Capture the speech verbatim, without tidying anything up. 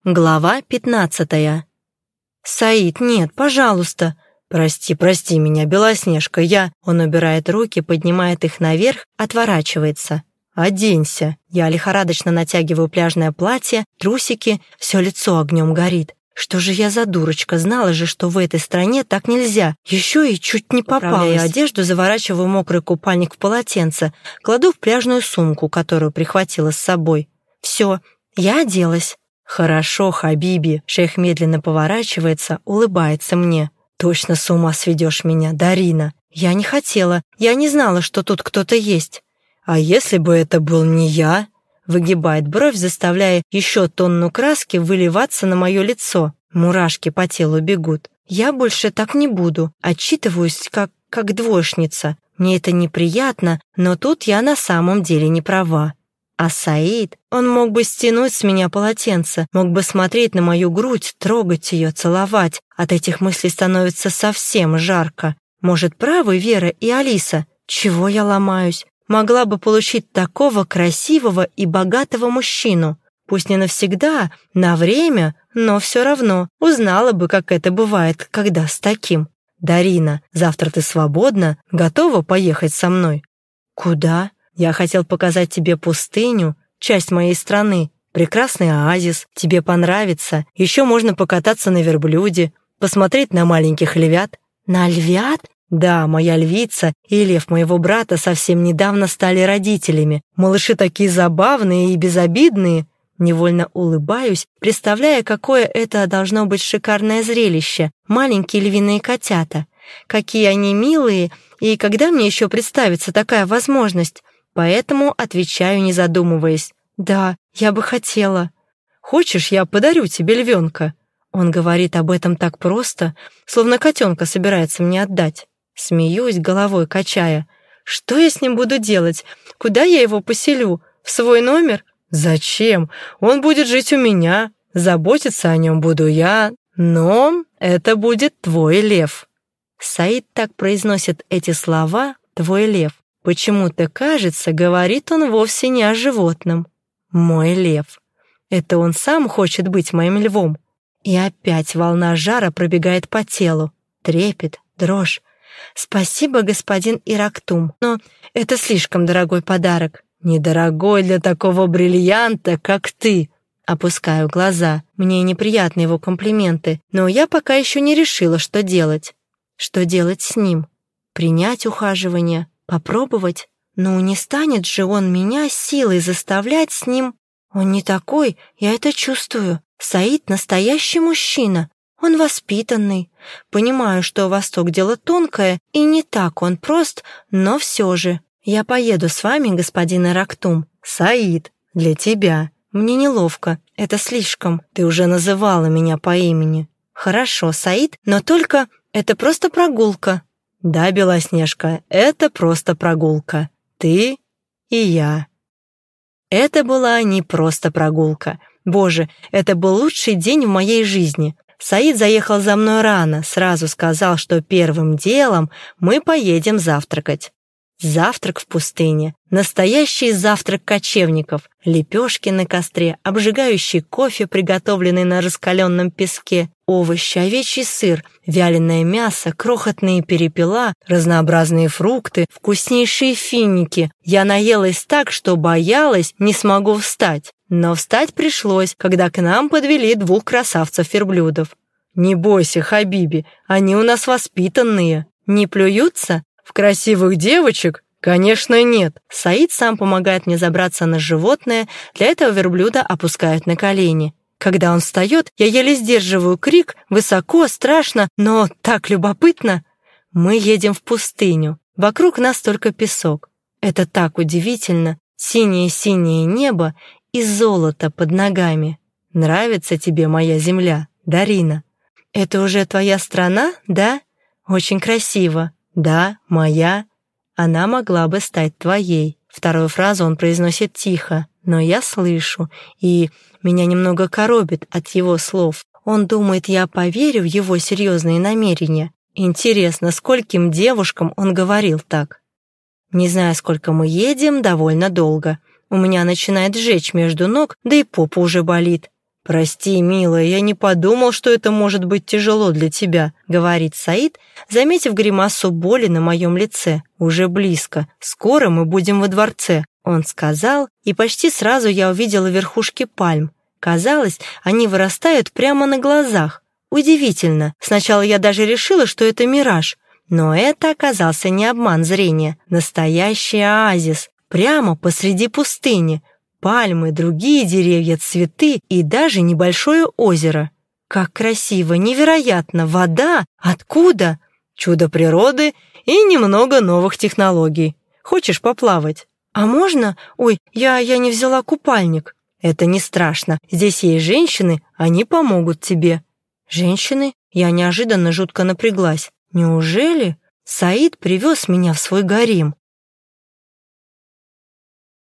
Глава пятнадцатая. «Саид, нет, пожалуйста!» «Прости, прости меня, Белоснежка, я...» Он убирает руки, поднимает их наверх, отворачивается. «Оденься!» Я лихорадочно натягиваю пляжное платье, трусики, все лицо огнем горит. Что же я за дурочка, знала же, что в этой стране так нельзя. Еще и чуть не попалась. Поправляю одежду, заворачиваю мокрый купальник в полотенце, кладу в пляжную сумку, которую прихватила с собой. Все, я оделась. «Хорошо, Хабиби», — шейх медленно поворачивается, улыбается мне. «Точно с ума сведешь меня, Дарина». «Я не хотела, я не знала, что тут кто-то есть». «А если бы это был не я?» Выгибает бровь, заставляя еще тонну краски выливаться на мое лицо. Мурашки по телу бегут. «Я больше так не буду, отчитываюсь как, как двоечница. Мне это неприятно, но тут я на самом деле не права». А Саид, он мог бы стянуть с меня полотенце, мог бы смотреть на мою грудь, трогать ее, целовать. От этих мыслей становится совсем жарко. Может, правы Вера и Алиса? Чего я ломаюсь? Могла бы получить такого красивого и богатого мужчину. Пусть не навсегда, на время, но все равно узнала бы, как это бывает, когда с таким. «Дарина, завтра ты свободна? Готова поехать со мной?» «Куда?» «Я хотел показать тебе пустыню, часть моей страны, прекрасный оазис, тебе понравится. Еще можно покататься на верблюде, посмотреть на маленьких львят». «На львят?» «Да, моя львица и лев моего брата совсем недавно стали родителями. Малыши такие забавные и безобидные». Невольно улыбаюсь, представляя, какое это должно быть шикарное зрелище. Маленькие львиные котята. Какие они милые, и когда мне еще представится такая возможность? Поэтому отвечаю, не задумываясь. «Да, я бы хотела». «Хочешь, я подарю тебе львенка?» Он говорит об этом так просто, словно котенка собирается мне отдать. Смеюсь, головой качая. «Что я с ним буду делать? Куда я его поселю? В свой номер?» «Зачем? Он будет жить у меня. Заботиться о нем буду я. Но это будет твой лев». Саид так произносит эти слова «твой лев». Почему-то, кажется, говорит он вовсе не о животном. Мой лев. Это он сам хочет быть моим львом. И опять волна жара пробегает по телу. Трепет, дрожь. Спасибо, господин Ирактум, но это слишком дорогой подарок. Недорогой для такого бриллианта, как ты. Опускаю глаза. Мне неприятны его комплименты, но я пока еще не решила, что делать. Что делать с ним? Принять ухаживание? Попробовать? Ну, не станет же он меня силой заставлять с ним. Он не такой, я это чувствую. Саид настоящий мужчина. Он воспитанный. Понимаю, что Восток дело тонкое, и не так он прост, но все же. Я поеду с вами, господин Ирактум. Саид, для тебя. Мне неловко, это слишком. Ты уже называла меня по имени. Хорошо, Саид, но только это просто прогулка. «Да, Белоснежка, это просто прогулка. Ты и я». Это была не просто прогулка. Боже, это был лучший день в моей жизни. Саид заехал за мной рано, сразу сказал, что первым делом мы поедем завтракать. Завтрак в пустыне. Настоящий завтрак кочевников. Лепешки на костре, обжигающий кофе, приготовленный на раскаленном песке, овощи, овечий сыр, вяленое мясо, крохотные перепела, разнообразные фрукты, вкуснейшие финики. Я наелась так, что боялась, не смогу встать. Но встать пришлось, когда к нам подвели двух красавцев-верблюдов. «Не бойся, Хабиби, они у нас воспитанные. Не плюются?» «В красивых девочек? Конечно, нет». Саид сам помогает мне забраться на животное, для этого верблюда опускают на колени. Когда он встает, я еле сдерживаю крик, высоко, страшно, но так любопытно. Мы едем в пустыню, вокруг нас только песок. Это так удивительно, синее-синее небо и золото под ногами. Нравится тебе моя земля, Дарина? Это уже твоя страна, да? Очень красиво. «Да, моя. Она могла бы стать твоей». Вторую фразу он произносит тихо, но я слышу, и меня немного коробит от его слов. Он думает, я поверю в его серьезные намерения. Интересно, скольким девушкам он говорил так? Не знаю, сколько мы едем, довольно долго. У меня начинает жечь между ног, да и попа уже болит. «Прости, милая, я не подумал, что это может быть тяжело для тебя», — говорит Саид, заметив гримасу боли на моем лице. «Уже близко. Скоро мы будем во дворце», — он сказал, и почти сразу я увидела верхушки пальм. Казалось, они вырастают прямо на глазах. Удивительно. Сначала я даже решила, что это мираж. Но это оказался не обман зрения. Настоящий оазис. Прямо посреди пустыни. Пальмы, другие деревья, цветы и даже небольшое озеро. Как красиво, невероятно. Вода? Откуда? Чудо природы и немного новых технологий. Хочешь поплавать? А можно? Ой, я, я не взяла купальник. Это не страшно. Здесь есть женщины, они помогут тебе. Женщины? Я неожиданно жутко напряглась. Неужели? Саид привез меня в свой гарем.